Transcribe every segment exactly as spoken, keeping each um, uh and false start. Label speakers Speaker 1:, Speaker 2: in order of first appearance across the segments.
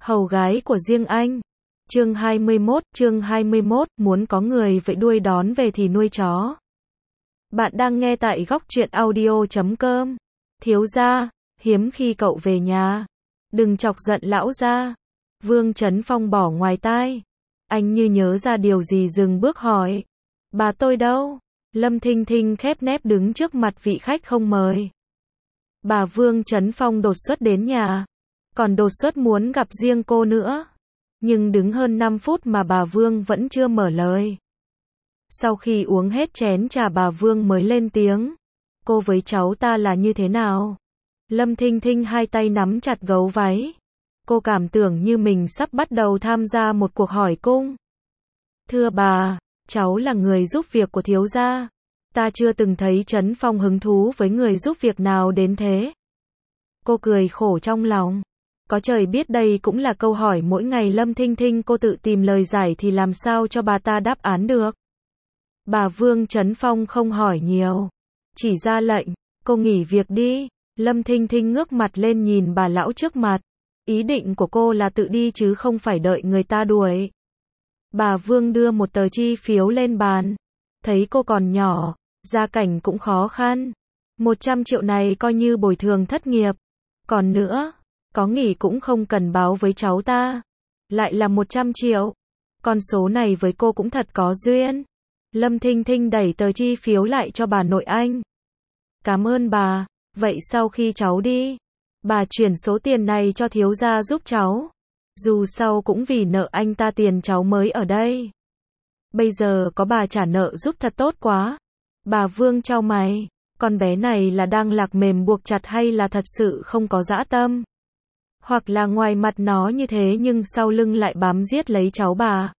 Speaker 1: Hầu gái của riêng anh. Chương hai mươi mốt, chương hai mươi mốt, muốn có người vậy đuôi đón về thì nuôi chó. Bạn đang nghe tại góc truyện audio chấm com. Thiếu gia, hiếm khi cậu về nhà. Đừng chọc giận lão gia. Vương Chấn Phong bỏ ngoài tai. Anh như nhớ ra điều gì dừng bước hỏi. Bà tôi đâu? Lâm Thinh Thinh khép nép đứng trước mặt vị khách không mời. Bà Vương Chấn Phong đột xuất đến nhà. Còn đột xuất muốn gặp riêng cô nữa. Nhưng đứng hơn năm phút mà bà Vương vẫn chưa mở lời. Sau khi uống hết chén trà bà Vương mới lên tiếng. Cô với cháu ta là như thế nào? Lâm Thinh Thinh hai tay nắm chặt gấu váy. Cô cảm tưởng như mình sắp bắt đầu tham gia một cuộc hỏi cung. Thưa bà, cháu là người giúp việc của thiếu gia. Ta chưa từng thấy Chấn Phong hứng thú với người giúp việc nào đến thế. Cô cười khổ trong lòng. Có trời biết đây cũng là câu hỏi mỗi ngày Lâm Thinh Thinh cô tự tìm lời giải thì làm sao cho bà ta đáp án được. Bà Vương Chấn Phong không hỏi nhiều. Chỉ ra lệnh, cô nghỉ việc đi. Lâm Thinh Thinh ngước mặt lên nhìn bà lão trước mặt. Ý định của cô là tự đi chứ không phải đợi người ta đuổi. Bà Vương đưa một tờ chi phiếu lên bàn. Thấy cô còn nhỏ, gia cảnh cũng khó khăn. một trăm triệu này coi như bồi thường thất nghiệp. Còn nữa, có nghỉ cũng không cần báo với cháu ta. Lại là một trăm triệu. Con số này với cô cũng thật có duyên. Lâm Thinh Thinh đẩy tờ chi phiếu lại cho bà nội anh. Cảm ơn bà. Vậy sau khi cháu đi, bà chuyển số tiền này cho thiếu gia giúp cháu. Dù sau cũng vì nợ anh ta tiền cháu mới ở đây. Bây giờ có bà trả nợ giúp thật tốt quá. Bà Vương chau mày. Con bé này là đang lạc mềm buộc chặt hay là thật sự không có dã tâm? Hoặc là ngoài mặt nó như thế nhưng sau lưng lại bám giết lấy cháu bà.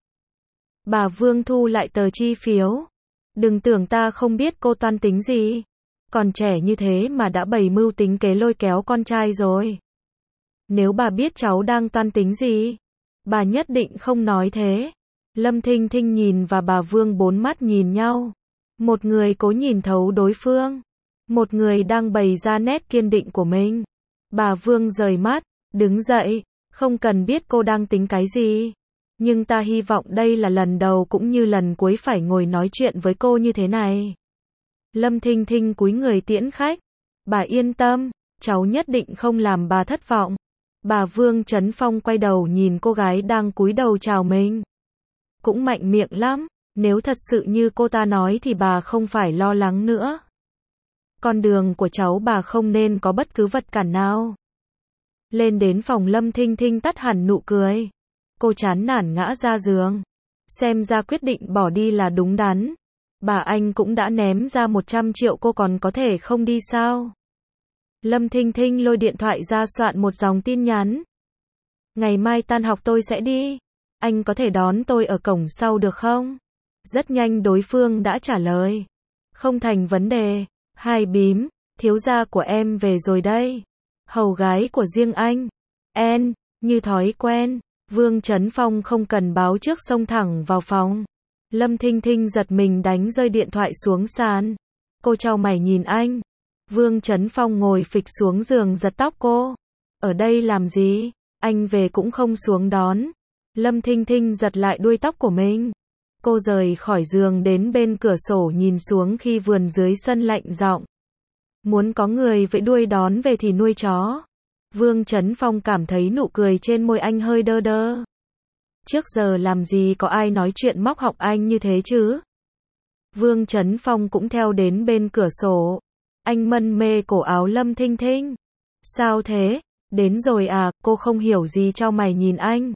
Speaker 1: Bà Vương thu lại tờ chi phiếu. Đừng tưởng ta không biết cô toan tính gì. Còn trẻ như thế mà đã bày mưu tính kế lôi kéo con trai rồi. Nếu bà biết cháu đang toan tính gì, bà nhất định không nói thế. Lâm Thinh Thinh nhìn và bà Vương bốn mắt nhìn nhau. Một người cố nhìn thấu đối phương. Một người đang bày ra nét kiên định của mình. Bà Vương rời mắt, đứng dậy, không cần biết cô đang tính cái gì. Nhưng ta hy vọng đây là lần đầu cũng như lần cuối phải ngồi nói chuyện với cô như thế này. Lâm Thinh Thinh cúi người tiễn khách. Bà yên tâm, cháu nhất định không làm bà thất vọng. Bà Vương Chấn Phong quay đầu nhìn cô gái đang cúi đầu chào mình. Cũng mạnh miệng lắm, nếu thật sự như cô ta nói thì bà không phải lo lắng nữa. Con đường của cháu bà không nên có bất cứ vật cản nào. Lên đến phòng Lâm Thinh Thinh tắt hẳn nụ cười. Cô chán nản ngã ra giường. Xem ra quyết định bỏ đi là đúng đắn. Bà anh cũng đã ném ra một trăm triệu cô còn có thể không đi sao? Lâm Thinh Thinh lôi điện thoại ra soạn một dòng tin nhắn. Ngày mai tan học tôi sẽ đi. Anh có thể đón tôi ở cổng sau được không? Rất nhanh đối phương đã trả lời. Không thành vấn đề. Hai bím, thiếu gia của em về rồi đây. Hầu gái của riêng anh. En, như thói quen, Vương Chấn Phong không cần báo trước xông thẳng vào phòng. Lâm Thinh Thinh giật mình đánh rơi điện thoại xuống sàn. Cô chau mày nhìn anh. Vương Chấn Phong ngồi phịch xuống giường giật tóc cô. Ở đây làm gì? Anh về cũng không xuống đón. Lâm Thinh Thinh giật lại đuôi tóc của mình. Cô rời khỏi giường đến bên cửa sổ nhìn xuống khi vườn dưới sân lạnh giọng. Muốn có người vậy đuôi đón về thì nuôi chó. Vương Chấn Phong cảm thấy nụ cười trên môi anh hơi đơ đơ. Trước giờ làm gì có ai nói chuyện móc họng anh như thế chứ? Vương Chấn Phong cũng theo đến bên cửa sổ. Anh mân mê cổ áo Lâm Thinh Thinh. Sao thế? Đến rồi à? Cô không hiểu gì chau mày nhìn anh.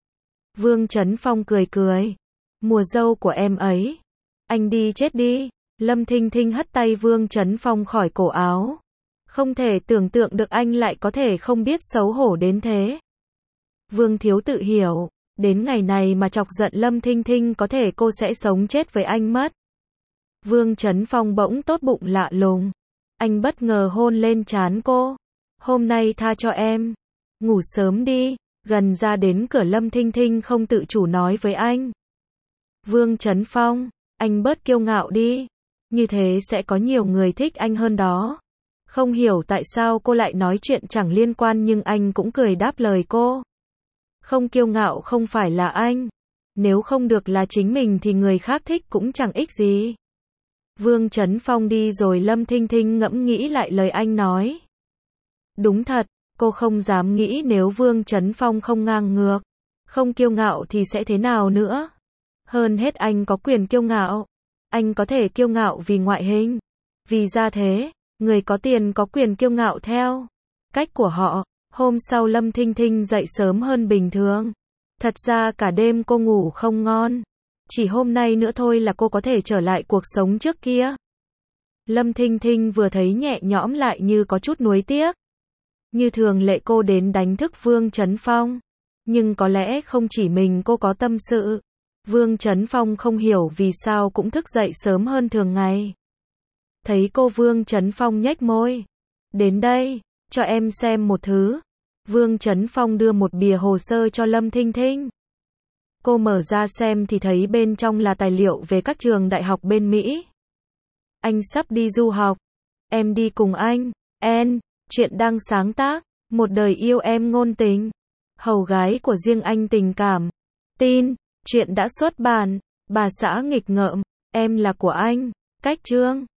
Speaker 1: Vương Chấn Phong cười cười. Mùa dâu của em ấy. Anh đi chết đi. Lâm Thinh Thinh hất tay Vương Chấn Phong khỏi cổ áo. Không thể tưởng tượng được anh lại có thể không biết xấu hổ đến thế. Vương thiếu tự hiểu. Đến ngày này mà chọc giận Lâm Thinh Thinh có thể cô sẽ sống chết với anh mất. Vương Chấn Phong bỗng tốt bụng lạ lùng. Anh bất ngờ hôn lên trán cô. Hôm nay tha cho em. Ngủ sớm đi. Gần ra đến cửa Lâm Thinh Thinh không tự chủ nói với anh. Vương Chấn Phong, anh bớt kiêu ngạo đi. Như thế sẽ có nhiều người thích anh hơn đó. Không hiểu tại sao cô lại nói chuyện chẳng liên quan nhưng anh cũng cười đáp lời cô. Không kiêu ngạo không phải là anh. Nếu không được là chính mình thì người khác thích cũng chẳng ích gì. Vương Chấn Phong đi rồi Lâm Thinh Thinh ngẫm nghĩ lại lời anh nói. Đúng thật, cô không dám nghĩ nếu Vương Chấn Phong không ngang ngược, không kiêu ngạo thì sẽ thế nào nữa. Hơn hết anh có quyền kiêu ngạo. Anh có thể kiêu ngạo vì ngoại hình, vì gia thế, người có tiền có quyền kiêu ngạo theo cách của họ. Hôm sau Lâm Thinh Thinh dậy sớm hơn bình thường. Thật ra cả đêm cô ngủ không ngon. Chỉ hôm nay nữa thôi là cô có thể trở lại cuộc sống trước kia. Lâm Thinh Thinh vừa thấy nhẹ nhõm lại như có chút nuối tiếc. Như thường lệ cô đến đánh thức Vương Chấn Phong. Nhưng có lẽ không chỉ mình cô có tâm sự. Vương Chấn Phong không hiểu vì sao cũng thức dậy sớm hơn thường ngày. Thấy cô Vương Chấn Phong nhếch môi. Đến đây, cho em xem một thứ. Vương Chấn Phong đưa một bìa hồ sơ cho Lâm Thinh Thinh. Cô mở ra xem thì thấy bên trong là tài liệu về các trường đại học bên Mỹ. Anh sắp đi du học. Em đi cùng anh. En, chuyện đang sáng tác. Một đời yêu em ngôn tình. Hầu gái của riêng anh tình cảm. Tin, chuyện đã xuất bản. Bà xã nghịch ngợm. Em là của anh. Cách chương.